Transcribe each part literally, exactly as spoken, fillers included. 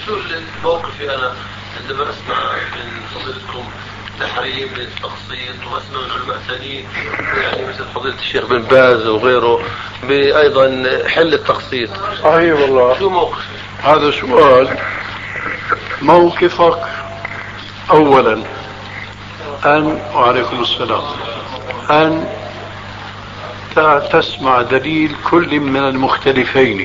شو موقفي أنا عندما أسمع من فضيلتكم تحريم للتقسيط وأسمع من علماء ثانيين يعني مثل فضيلة الشيخ بن باز وغيره بأيضا حل التقسيط؟ صحيح والله. شو موقفي؟ هذا سؤال. موقفك أولا أن وعليكم السلام أن تسمع دليل كل من المختلفين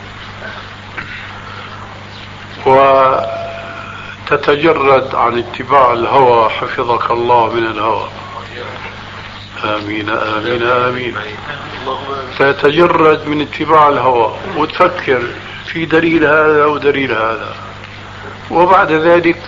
وتتجرد عن اتباع الهوى حفظك الله من الهوى. آمين آمين آمين. تتجرد من اتباع الهوى وتفكر في دليل هذا ودليل هذا، وبعد ذلك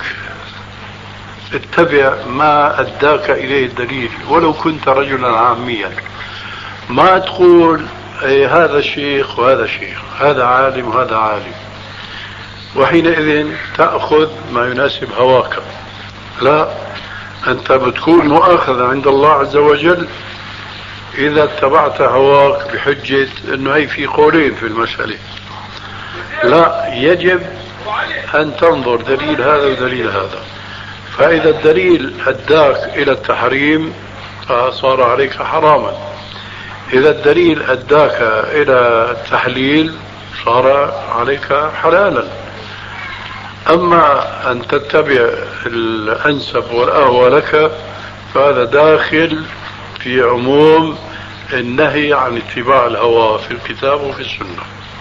اتبع ما أداك إليه الدليل ولو كنت رجلا عاميا. ما تقول أي هذا شيخ وهذا شيخ، هذا عالم وهذا عالم، وحينئذ تأخذ ما يناسب هواك. لا، أنت بتكون مؤاخذ عند الله عز وجل إذا اتبعت هواك بحجة أنه هي في قولين في المسألة. لا، يجب أن تنظر دليل هذا ودليل هذا، فإذا الدليل أداك إلى التحريم فصار عليك حراما، إذا الدليل أداك إلى التحليل صار عليك حلالا. أما أن تتبع الأنسب والأهوى لك فهذا داخل في عموم النهي عن اتباع الهوى في الكتاب وفي السنة.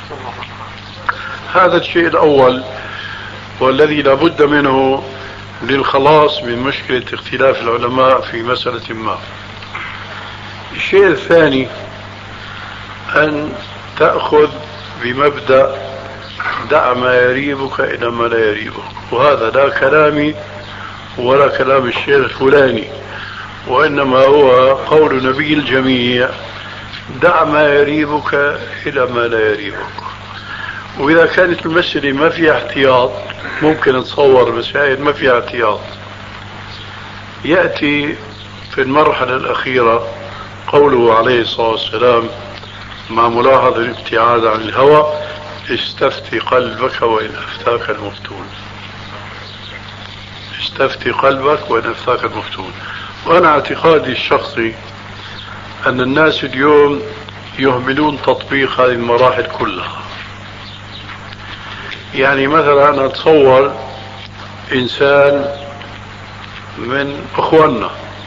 هذا الشيء الأول والذي لا بد منه للخلاص من مشكلة اختلاف العلماء في مسألة ما. الشيء الثاني أن تأخذ بمبدأ دع ما يريبك إلى ما لا يريبك، وهذا لا كلامي ولا كلام الشيخ الفلاني، وإنما هو قول نبي الجميع: دع ما يريبك إلى ما لا يريبك. وإذا كانت المسألة ما فيها احتياط، ممكن نتصور مسائل ما فيها احتياط، يأتي في المرحلة الأخيرة قوله عليه الصلاة والسلام مع ملاحظة الابتعاد عن الهوى: استفتي قلبك وإن أفتاك المفتون. استفتي قلبك وإن أفتاك المفتون. وأنا اعتقادي الشخصي أن الناس اليوم يهملون تطبيق هذه المراحل كلها. يعني مثلا أنا أتصور إنسان من أخواننا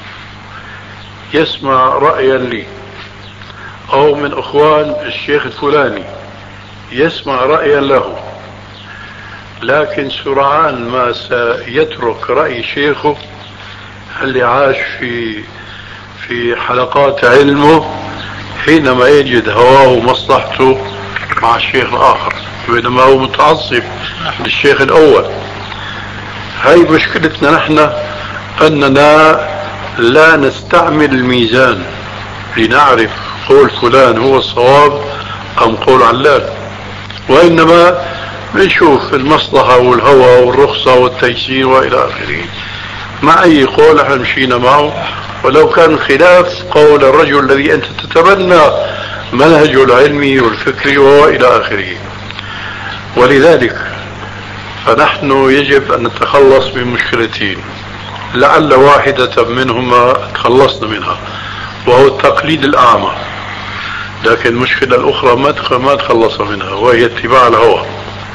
يسمع رأيا لي، أو من أخوان الشيخ الفلاني يسمع رأيا له، لكن سرعان ما سيترك رأي شيخه اللي عاش في في حلقات علمه حينما يجد هواه ومصلحته مع الشيخ الآخر، بينما هو متعصب للشيخ الأول. هاي مشكلتنا نحن، أننا لا نستعمل الميزان لنعرف قول فلان هو الصواب أم قول علان، وإنما نشوف المصلحة والهوى والرخصة والتيسير وإلى آخره. مع أي قول احنا مشينا معه، ولو كان خلاف قول الرجل الذي أنت تتبنى منهجه العلمي والفكري وإلى آخره. ولذلك فنحن يجب أن نتخلص من مشكلتين، لعل واحدة منهما تخلصنا منها، وهو التقليد الأعمى. لكن المشكلة الأخرى ما تخلص منها، وهي اتباع الهوى.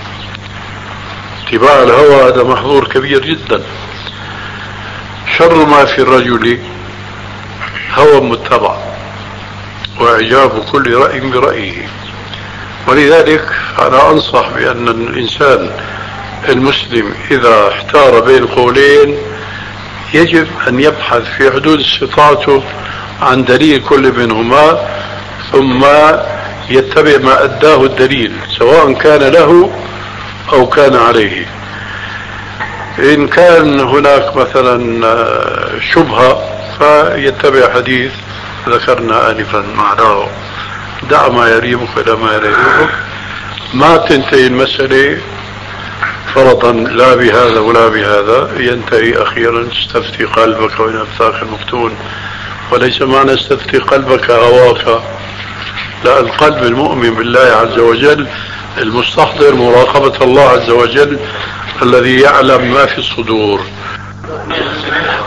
اتباع الهوى هذا محظور كبير جدا. شر ما في الرجل هوى متبع، وإعجاب كل رأي برأيه. ولذلك أنا أنصح بأن الإنسان المسلم إذا احتار بين قولين يجب أن يبحث في حدود استطاعته عن دليل كل منهما، ثم يتبع ما أداه الدليل سواء كان له أو كان عليه. إن كان هناك مثلا شبهة فيتبع حديث ذكرنا آنفا معناه: دع ما يريبك إلى ما لا يريبك. ما تنتهي المسألة فرضا لا بهذا ولا بهذا، ينتهي أخيرا: استفتي قلبك وإن أفتاك المفتون. وليس معنى استفتي قلبك هواك، لا، القلب المؤمن بالله عز وجل المستحضر مراقبة الله عز وجل الذي يعلم ما في الصدور.